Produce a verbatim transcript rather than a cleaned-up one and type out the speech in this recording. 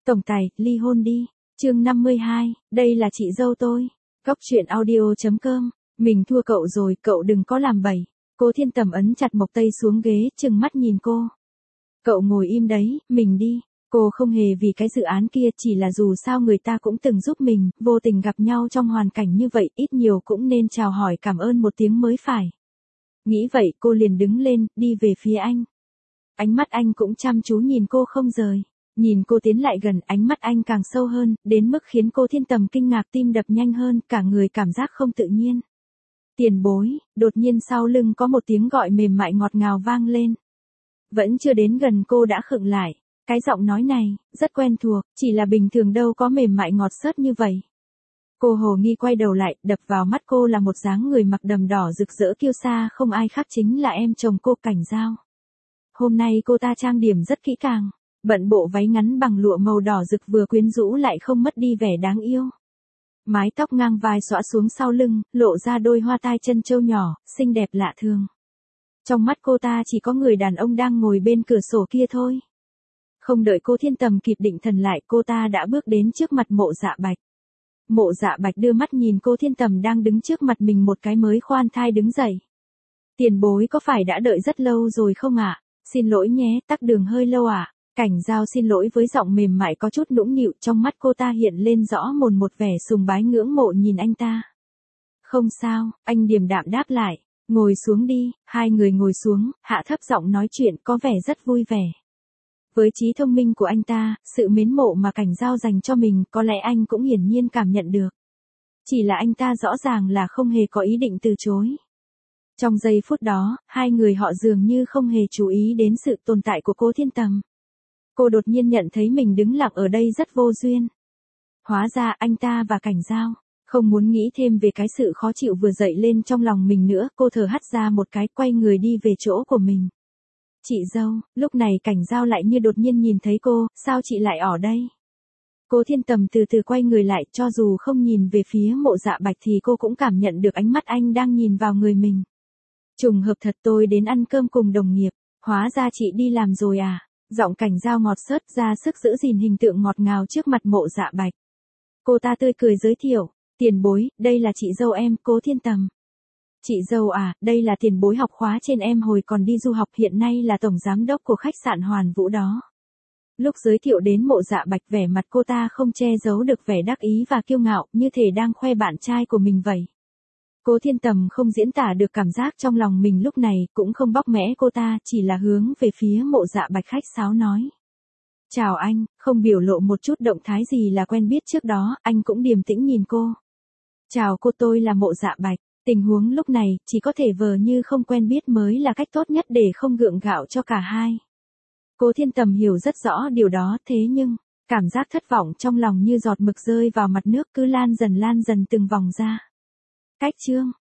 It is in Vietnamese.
Tổng tài, ly hôn đi. Chương năm mươi hai, đây là chị dâu tôi. Góc truyện audio chấm com. Mình thua cậu rồi, cậu đừng có làm bậy. Cố Thiên Tầm ấn chặt Mộc Tây xuống ghế, trừng mắt nhìn cô. Cậu ngồi im đấy, mình đi. Cô không hề vì cái dự án kia, chỉ là dù sao người ta cũng từng giúp mình, vô tình gặp nhau trong hoàn cảnh như vậy, ít nhiều cũng nên chào hỏi cảm ơn một tiếng mới phải. Nghĩ vậy cô liền đứng lên, đi về phía anh. Ánh mắt anh cũng chăm chú nhìn cô không rời. Nhìn cô tiến lại gần, ánh mắt anh càng sâu hơn, đến mức khiến cô Thiên Tầm kinh ngạc, tim đập nhanh hơn, cả người cảm giác không tự nhiên. Tiền bối, đột nhiên sau lưng có một tiếng gọi mềm mại ngọt ngào vang lên. Vẫn chưa đến gần cô đã khựng lại. Cái giọng nói này, rất quen thuộc, chỉ là bình thường đâu có mềm mại ngọt xớt như vậy. Cô hồ nghi quay đầu lại, đập vào mắt cô là một dáng người mặc đầm đỏ rực rỡ kiêu sa, không ai khác chính là em chồng cô, Cảnh Dao. Hôm nay cô ta trang điểm rất kỹ càng, bận bộ váy ngắn bằng lụa màu đỏ rực vừa quyến rũ lại không mất đi vẻ đáng yêu. Mái tóc ngang vai xõa xuống sau lưng, lộ ra đôi hoa tai chân châu nhỏ, xinh đẹp lạ thường. Trong mắt cô ta chỉ có người đàn ông đang ngồi bên cửa sổ kia thôi. Không đợi cô Thiên Tầm kịp định thần lại, cô ta đã bước đến trước mặt Mộ Dạ Bạch. Mộ Dạ Bạch đưa mắt nhìn cô Thiên Tầm đang đứng trước mặt mình một cái mới khoan thai đứng dậy. Tiền bối có phải đã đợi rất lâu rồi không ạ? Xin lỗi nhé, tắc đường hơi lâu ạ. À? Cảnh Dao xin lỗi với giọng mềm mại có chút nũng nịu, trong mắt cô ta hiện lên rõ mồn một vẻ sùng bái ngưỡng mộ nhìn anh ta. Không sao, anh điềm đạm đáp lại. Ngồi xuống đi. Hai người ngồi xuống, hạ thấp giọng nói chuyện có vẻ rất vui vẻ. Với trí thông minh của anh ta, sự mến mộ mà Cảnh Dao dành cho mình có lẽ anh cũng hiển nhiên cảm nhận được. Chỉ là anh ta rõ ràng là không hề có ý định từ chối. Trong giây phút đó, hai người họ dường như không hề chú ý đến sự tồn tại của cô Thiên Tầm. Cô đột nhiên nhận thấy mình đứng lặng ở đây rất vô duyên. Hóa ra anh ta và Cảnh Dao không muốn nghĩ thêm về cái sự khó chịu vừa dậy lên trong lòng mình nữa, cô thở hắt ra một cái, quay người đi về chỗ của mình. Chị dâu, lúc này Cảnh Dao lại như đột nhiên nhìn thấy cô, sao chị lại ở đây? Cô Thiên Tầm từ từ quay người lại, cho dù không nhìn về phía Mộ Dạ Bạch thì cô cũng cảm nhận được ánh mắt anh đang nhìn vào người mình. Trùng hợp thật, tôi đến ăn cơm cùng đồng nghiệp, hóa ra chị đi làm rồi à? Giọng Cảnh Dao ngọt xớt, ra sức giữ gìn hình tượng ngọt ngào trước mặt Mộ Dạ Bạch. Cô ta tươi cười giới thiệu, tiền bối, đây là chị dâu em, Cố Thiên Tầm. Chị dâu à, đây là tiền bối học khóa trên em hồi còn đi du học, hiện nay là tổng giám đốc của khách sạn Hoàn Vũ đó. Lúc giới thiệu đến Mộ Dạ Bạch, vẻ mặt cô ta không che giấu được vẻ đắc ý và kiêu ngạo, như thể đang khoe bạn trai của mình vậy. Cố Thiên Tầm không diễn tả được cảm giác trong lòng mình lúc này, cũng không bóc mẽ cô ta, chỉ là hướng về phía Mộ Dạ Bạch khách sáo nói. Chào anh, không biểu lộ một chút động thái gì là quen biết trước đó, anh cũng điềm tĩnh nhìn cô. Chào cô, tôi là Mộ Dạ Bạch. Tình huống lúc này, chỉ có thể vờ như không quen biết mới là cách tốt nhất để không gượng gạo cho cả hai. Cố Thiên Tầm hiểu rất rõ điều đó, thế nhưng, cảm giác thất vọng trong lòng như giọt mực rơi vào mặt nước, cứ lan dần lan dần từng vòng ra. Cách chương,